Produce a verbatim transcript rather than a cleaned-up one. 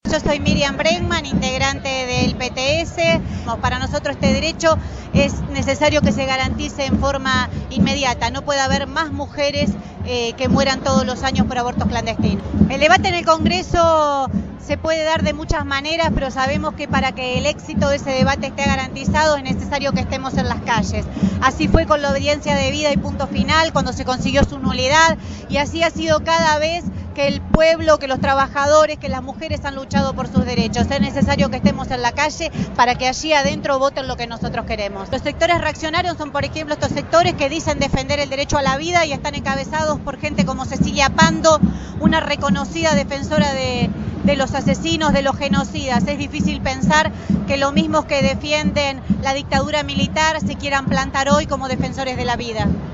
Yo soy Miriam Bregman, integrante del P T S. Para nosotros este derecho es necesario que se garantice en forma inmediata. No puede haber más mujeres eh, que mueran todos los años por abortos clandestinos. El debate en el Congreso se puede dar de muchas maneras, pero sabemos que para que el éxito de ese debate esté garantizado es necesario que estemos en las calles. Así fue con la obediencia debida y punto final, cuando se consiguió su nulidad, y así ha sido cada vez que el pueblo, que los trabajadores, que las mujeres han luchado por sus derechos. Es necesario que estemos en la calle para que allí adentro voten lo que nosotros queremos. Los sectores reaccionarios son, por ejemplo, estos sectores que dicen defender el derecho a la vida y están encabezados por gente como Cecilia Pando, una reconocida defensora de, de los asesinos, de los genocidas. Es difícil pensar que los mismos que defienden la dictadura militar se quieran plantar hoy como defensores de la vida.